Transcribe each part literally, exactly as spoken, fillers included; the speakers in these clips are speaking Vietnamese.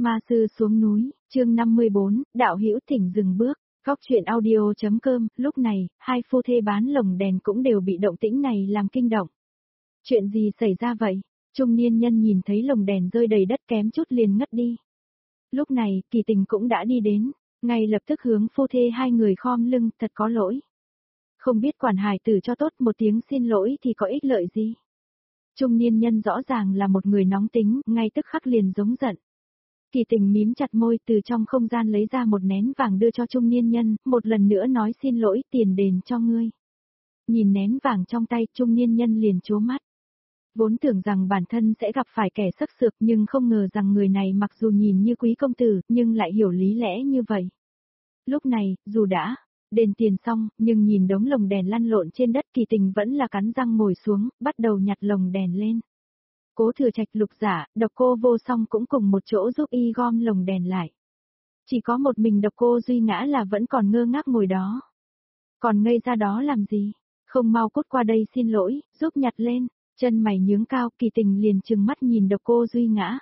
Ma sư xuống núi, chương năm mươi bốn, đạo hữu thỉnh dừng bước. Góc truyện audio.com, lúc này, hai phu thê bán lồng đèn cũng đều bị động tĩnh này làm kinh động. Chuyện gì xảy ra vậy? Trung niên nhân nhìn thấy lồng đèn rơi đầy đất kém chút liền ngất đi. Lúc này, Kỳ Tình cũng đã đi đến, ngay lập tức hướng phu thê hai người khom lưng, thật có lỗi. Không biết quản hài tử cho tốt, một tiếng xin lỗi thì có ích lợi gì? Trung niên nhân rõ ràng là một người nóng tính, ngay tức khắc liền giống giận. Kỳ Tình mím chặt môi, từ trong không gian lấy ra một nén vàng đưa cho trung niên nhân, một lần nữa nói xin lỗi, tiền đền cho ngươi. Nhìn nén vàng trong tay, trung niên nhân liền trố mắt. Vốn tưởng rằng bản thân sẽ gặp phải kẻ sắc sược, nhưng không ngờ rằng người này mặc dù nhìn như quý công tử, nhưng lại hiểu lý lẽ như vậy. Lúc này, dù đã đền tiền xong, nhưng nhìn đống lồng đèn lăn lộn trên đất, Kỳ Tình vẫn là cắn răng ngồi xuống, bắt đầu nhặt lồng đèn lên. Cố Thừa Trạch, Lục Giả, Độc Cô Vô Song cũng cùng một chỗ giúp y gom lồng đèn lại. Chỉ có một mình Độc Cô Duy Ngã là vẫn còn ngơ ngác ngồi đó. Còn ngây ra đó làm gì? Không mau cút qua đây xin lỗi, giúp nhặt lên. Chân mày nhướng cao, Kỳ Tình liền trừng mắt nhìn Độc Cô Duy Ngã.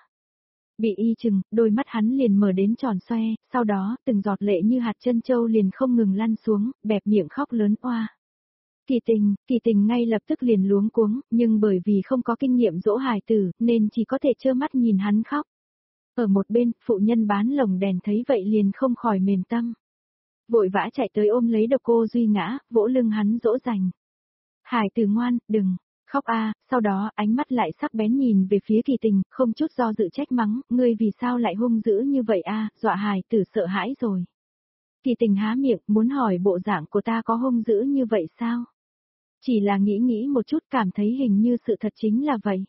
Bị y chừng, đôi mắt hắn liền mở đến tròn xoe, sau đó, từng giọt lệ như hạt trân châu liền không ngừng lăn xuống, bẹp miệng khóc lớn oa. Kỳ Tình, Kỳ Tình ngay lập tức liền luống cuống, nhưng bởi vì không có kinh nghiệm dỗ hài tử, nên chỉ có thể trơ mắt nhìn hắn khóc. Ở một bên, phụ nhân bán lồng đèn thấy vậy liền không khỏi mềm tâm. Vội vã chạy tới ôm lấy Độc Cô Duy Ngã, vỗ lưng hắn dỗ dành. Hài tử ngoan, đừng khóc a. Sau đó ánh mắt lại sắc bén nhìn về phía Kỳ Tình, không chút do dự trách mắng, ngươi vì sao lại hung dữ như vậy a, dọa hài tử sợ hãi rồi. Kỳ Tình há miệng, muốn hỏi bộ dạng của ta có hung dữ như vậy sao? Chỉ là nghĩ nghĩ một chút cảm thấy hình như sự thật chính là vậy.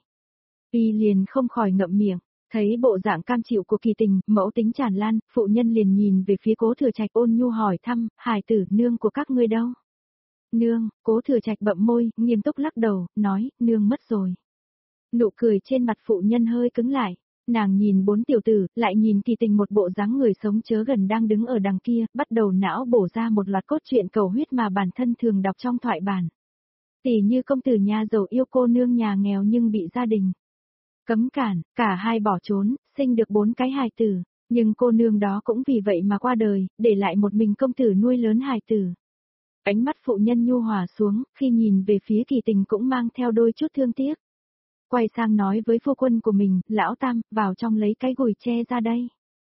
Y liền không khỏi ngậm miệng, thấy bộ dạng cam chịu của Kỳ Tình, mẫu tính tràn lan, phụ nhân liền nhìn về phía Cố Thừa Trạch ôn nhu hỏi thăm, hài tử nương của các ngươi đâu? Nương, Cố Thừa Trạch bậm môi, nghiêm túc lắc đầu, nói, nương mất rồi. Nụ cười trên mặt phụ nhân hơi cứng lại, nàng nhìn bốn tiểu tử, lại nhìn Kỳ Tình một bộ dáng người sống chớ gần đang đứng ở đằng kia, bắt đầu não bổ ra một loạt cốt truyện cầu huyết mà bản thân thường đọc trong thoại bản. Tỷ như công tử nhà giàu yêu cô nương nhà nghèo nhưng bị gia đình cấm cản, cả hai bỏ trốn, sinh được bốn cái hài tử, nhưng cô nương đó cũng vì vậy mà qua đời, để lại một mình công tử nuôi lớn hài tử. Ánh mắt phụ nhân nhu hòa xuống, khi nhìn về phía Kỳ Tình cũng mang theo đôi chút thương tiếc. Quay sang nói với phu quân của mình, lão tam, vào trong lấy cái gùi tre ra đây.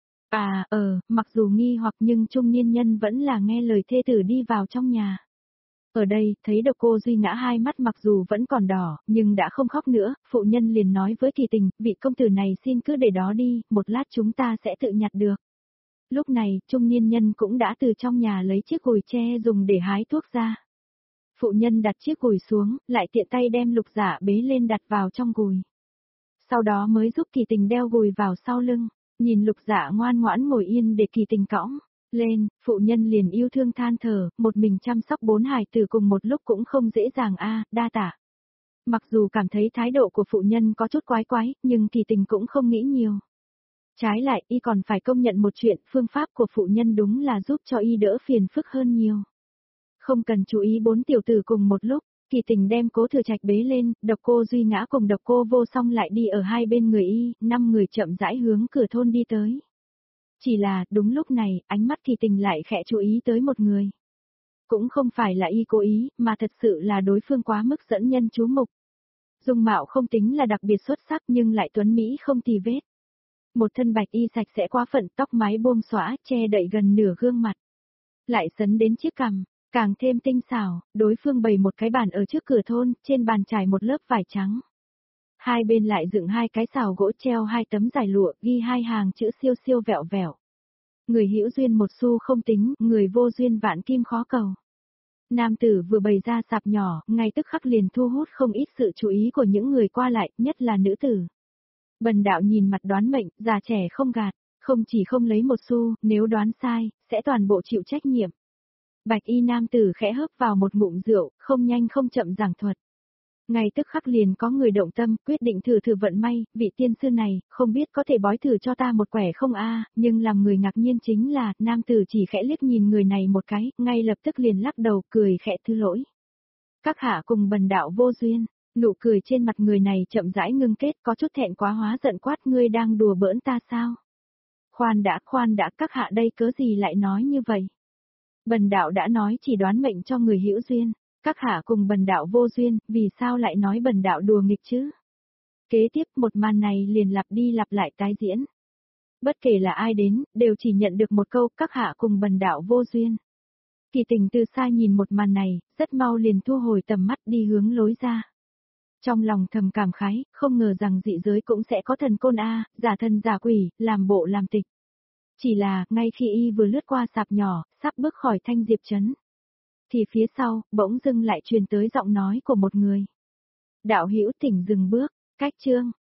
À, ờ, mặc dù nghi hoặc nhưng trung niên nhân vẫn là nghe lời thê tử đi vào trong nhà. Ở đây, thấy Độc Cô Duy Ngã hai mắt mặc dù vẫn còn đỏ, nhưng đã không khóc nữa, phụ nhân liền nói với Kỳ Tình, vị công tử này xin cứ để đó đi, một lát chúng ta sẽ tự nhặt được. Lúc này, trung niên nhân cũng đã từ trong nhà lấy chiếc gùi tre dùng để hái thuốc ra. Phụ nhân đặt chiếc gùi xuống, lại tiện tay đem Lục Giả bế lên đặt vào trong gùi. Sau đó mới giúp Kỳ Tình đeo gùi vào sau lưng, nhìn Lục Giả ngoan ngoãn ngồi yên để Kỳ Tình cõng lên, phụ nhân liền yêu thương than thở, một mình chăm sóc bốn hài tử cùng một lúc cũng không dễ dàng a, đa tạ. Mặc dù cảm thấy thái độ của phụ nhân có chút quái quái, nhưng Kỳ Tình cũng không nghĩ nhiều. Trái lại, y còn phải công nhận một chuyện, phương pháp của phụ nhân đúng là giúp cho y đỡ phiền phức hơn nhiều. Không cần chú ý bốn tiểu tử cùng một lúc, Kỳ Tình đem Cố Thừa Trạch bế lên, Độc Cô Duy Ngã cùng Độc Cô Vô Song lại đi ở hai bên người y, năm người chậm rãi hướng cửa thôn đi tới. Chỉ là, đúng lúc này, ánh mắt Kỳ Tình lại khẽ chú ý tới một người. Cũng không phải là y cố ý, mà thật sự là đối phương quá mức dẫn nhân chú mục. Dung mạo không tính là đặc biệt xuất sắc nhưng lại tuấn mỹ không tì vết. Một thân bạch y sạch sẽ quá phận, tóc mái buông xõa, che đậy gần nửa gương mặt. Lại sấn đến chiếc cằm, càng thêm tinh xảo, đối phương bày một cái bàn ở trước cửa thôn, trên bàn trải một lớp vải trắng. Hai bên lại dựng hai cái xào gỗ treo hai tấm giải lụa, ghi hai hàng chữ siêu siêu vẹo vẹo. Người hữu duyên một xu không tính, người vô duyên vạn kim khó cầu. Nam tử vừa bày ra sạp nhỏ, ngay tức khắc liền thu hút không ít sự chú ý của những người qua lại, nhất là nữ tử. Bần đạo nhìn mặt đoán mệnh, già trẻ không gạt, không chỉ không lấy một xu, nếu đoán sai, sẽ toàn bộ chịu trách nhiệm. Bạch y nam tử khẽ hớp vào một ngụm rượu, không nhanh không chậm giảng thuật. Ngay tức khắc liền có người động tâm, quyết định thử thử vận may, vị tiên sư này, không biết có thể bói thử cho ta một quẻ không a, nhưng làm người ngạc nhiên chính là, nam tử chỉ khẽ liếc nhìn người này một cái, ngay lập tức liền lắc đầu, cười khẽ thứ lỗi. Các hạ cùng bần đạo vô duyên, nụ cười trên mặt người này chậm rãi ngưng kết, có chút thẹn quá hóa giận quát, ngươi đang đùa bỡn ta sao? Khoan đã, khoan đã, các hạ đây cớ gì lại nói như vậy? Bần đạo đã nói chỉ đoán mệnh cho người hữu duyên, các hạ cùng bần đạo vô duyên, vì sao lại nói bần đạo đùa nghịch chứ? Kế tiếp một màn này liền lặp đi lặp lại tái diễn. Bất kể là ai đến, đều chỉ nhận được một câu các hạ cùng bần đạo vô duyên. Kỳ Tình từ xa nhìn một màn này, rất mau liền thu hồi tầm mắt đi hướng lối ra. Trong lòng thầm cảm khái, không ngờ rằng dị giới cũng sẽ có thần côn a, giả thần giả quỷ, làm bộ làm tịch. Chỉ là, ngay khi y vừa lướt qua sạp nhỏ, sắp bước khỏi Thanh Diệp Trấn, thì phía sau, bỗng dưng lại truyền tới giọng nói của một người. Đạo hữu thỉnh dừng bước, cách chương,